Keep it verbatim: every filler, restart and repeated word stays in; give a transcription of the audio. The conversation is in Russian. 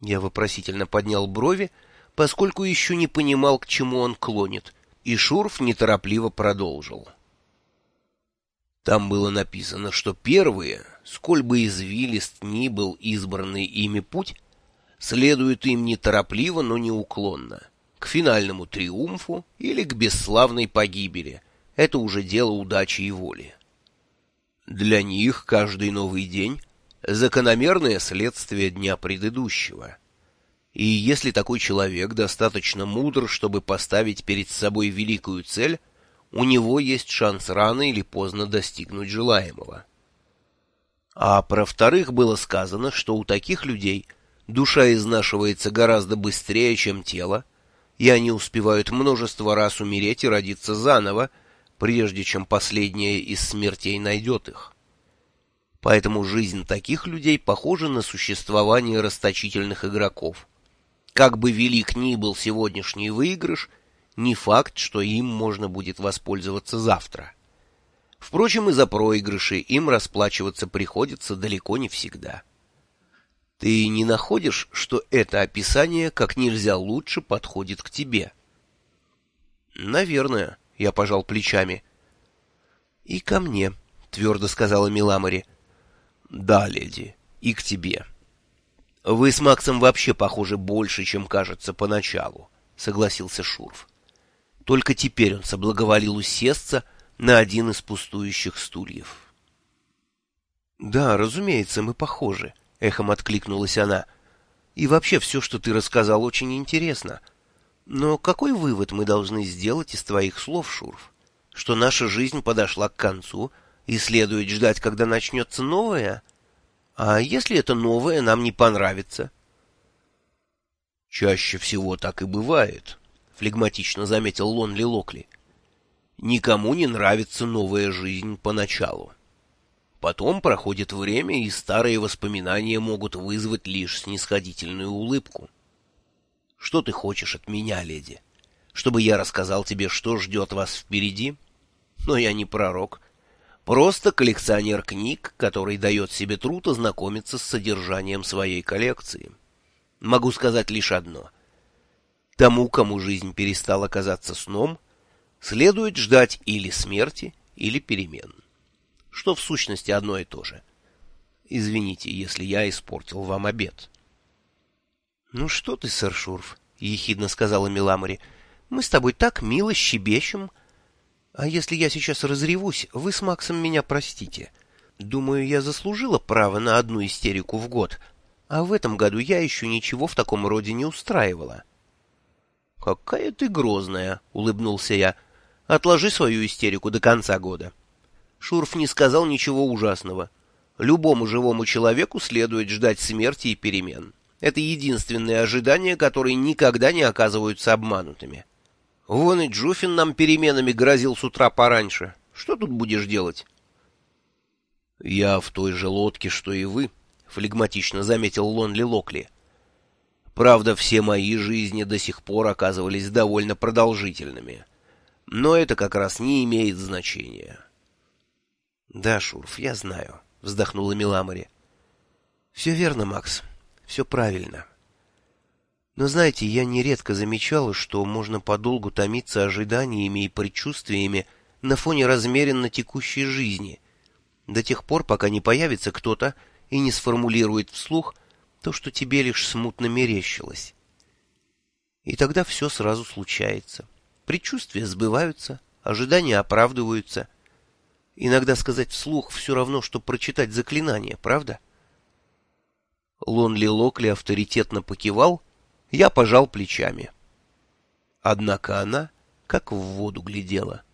Я вопросительно поднял брови, поскольку еще не понимал, к чему он клонит, и Шурф неторопливо продолжил. Там было написано, что первые, сколь бы извилист ни был избранный ими путь, следуют им неторопливо, но неуклонно, к финальному триумфу или к бесславной погибели. Это уже дело удачи и воли. Для них каждый новый день — закономерное следствие дня предыдущего. И если такой человек достаточно мудр, чтобы поставить перед собой великую цель, у него есть шанс рано или поздно достигнуть желаемого. А про вторых было сказано, что у таких людей душа изнашивается гораздо быстрее, чем тело, и они успевают множество раз умереть и родиться заново, прежде чем последняя из смертей найдет их. Поэтому жизнь таких людей похожа на существование расточительных игроков. Как бы велик ни был сегодняшний выигрыш, не факт, что им можно будет воспользоваться завтра. Впрочем, и за проигрыши им расплачиваться приходится далеко не всегда. Ты не находишь, что это описание как нельзя лучше подходит к тебе? Наверное, я пожал плечами. И ко мне, твердо сказала Миламори. Да, леди, и к тебе. Вы с Максом вообще похожи больше, чем кажется поначалу, согласился Шурф. Только теперь он соблаговолил усесться на один из пустующих стульев. «Да, разумеется, мы похожи», — эхом откликнулась она. «И вообще все, что ты рассказал, очень интересно. Но какой вывод мы должны сделать из твоих слов, Шурф? Что наша жизнь подошла к концу, и следует ждать, когда начнется новое? А если это новое нам не понравится?» «Чаще всего так и бывает», — флегматично заметил Лонли Локли. «Никому не нравится новая жизнь поначалу. Потом проходит время, и старые воспоминания могут вызвать лишь снисходительную улыбку. Что ты хочешь от меня, леди? Чтобы я рассказал тебе, что ждет вас впереди? Но я не пророк. Просто коллекционер книг, который дает себе труд ознакомиться с содержанием своей коллекции. Могу сказать лишь одно. Тому, кому жизнь перестала казаться сном, следует ждать или смерти, или перемен. Что в сущности одно и то же. Извините, если я испортил вам обед. — Ну что ты, сэр Шурф, — ехидно сказала Миламори, — мы с тобой так мило щебечем. А если я сейчас разревусь, вы с Максом меня простите. Думаю, я заслужила право на одну истерику в год, а в этом году я еще ничего в таком роде не устраивала. — Какая ты грозная, — улыбнулся я. — Отложи свою истерику до конца года. Шурф не сказал ничего ужасного. Любому живому человеку следует ждать смерти и перемен. Это единственные ожидания, которые никогда не оказываются обманутыми. Вон и Джуфин нам переменами грозил с утра пораньше. Что тут будешь делать? — Я в той же лодке, что и вы, — флегматично заметил Лонли Локли. Правда, все мои жизни до сих пор оказывались довольно продолжительными. Но это как раз не имеет значения. — Да, Шурф, я знаю, — вздохнула Миламори. — Все верно, Макс, все правильно. Но, знаете, я нередко замечала, что можно подолгу томиться ожиданиями и предчувствиями на фоне размеренно текущей жизни, до тех пор, пока не появится кто-то и не сформулирует вслух то, что тебе лишь смутно мерещилось. И тогда все сразу случается. Предчувствия сбываются, ожидания оправдываются. Иногда сказать вслух все равно, что прочитать заклинание, правда? Лонли Локли авторитетно покивал, я пожал плечами. Однако она как в воду глядела.